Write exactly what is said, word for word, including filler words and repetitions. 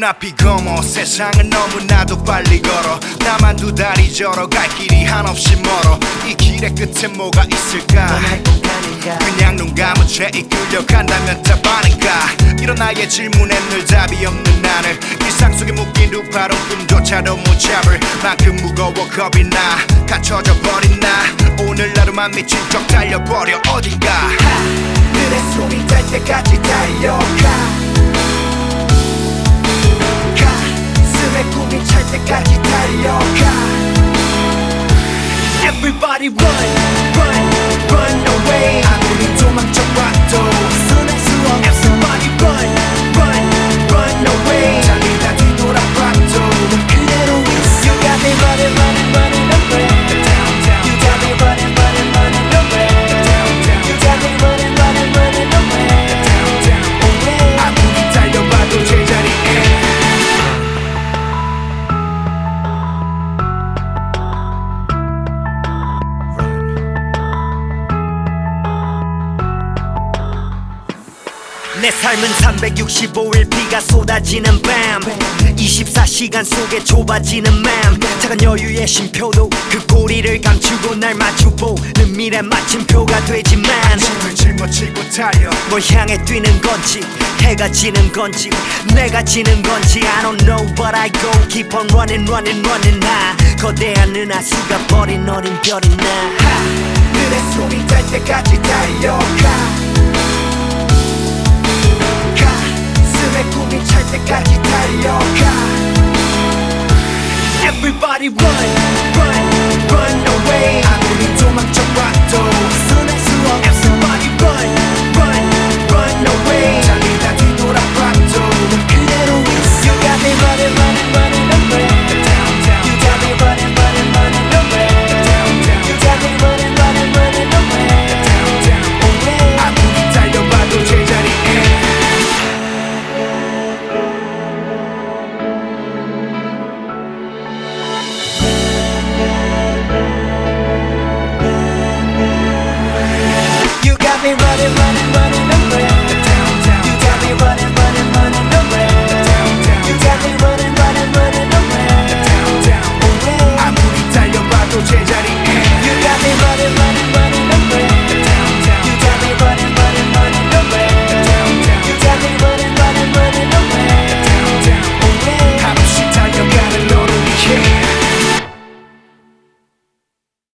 눈앞이 검어 세상은 너무나도 빨리 걸어 나만 두 다리 절어 갈 길이 한없이 멀어 이 길의 끝에 뭐가 있을까 그냥 눈 감은 채 이끌려간다면 답 아닌가 이런 나의 질문에 늘 답이 없는 나를 일상 속에 묶인 두파론 꿈조차도 못 잡을 만큼 무거워 겁이 나 갇혀져 버린 나 오늘 하루만 미친 척 달려버려 어딘가 눈에 숨이 달 때까지 달려가 가슴에 꿈이 찰 때까지 달려가 Everybody run, run, run away 아무리 도망쳐봐도 손할 수 없어 Everybody run, run, run away 달리다 뒤돌아봐도 그대로 있어 You got me running, running, running away You got me running, running, running away You got me running, running, running away 아무리 달려봐도 제자리에 내 삶은 삼백육십오 일 비가 쏟아지는 밤 이십사 시간 속에 좁아지는 맘 작은 여유의 쉼표도 그 꼬리를 감추고 날 마주보는 미래 마침표가 되지만 힘을 짊어지고 달려 뭘 향해 뛰는 건지 해가 지는 건지 내가 지는 건지 I don't know but I go keep on running running running 나 거대한 은하수가 버린 어린 별이 나 눈에 숨이 달 때까지 달려가 가슴에 꿈이 찰 때까지 달려가 Everybody run, run, run away 아무리 도망쳐봐도 손할 수 없어 Everybody run, run, run away 달리다 뒤돌아봐도 그대로 있어 You got me running, running, running away You got me running, running, running away You got me running, running, running away 아무리 달려봐도 제자리에 You got me running,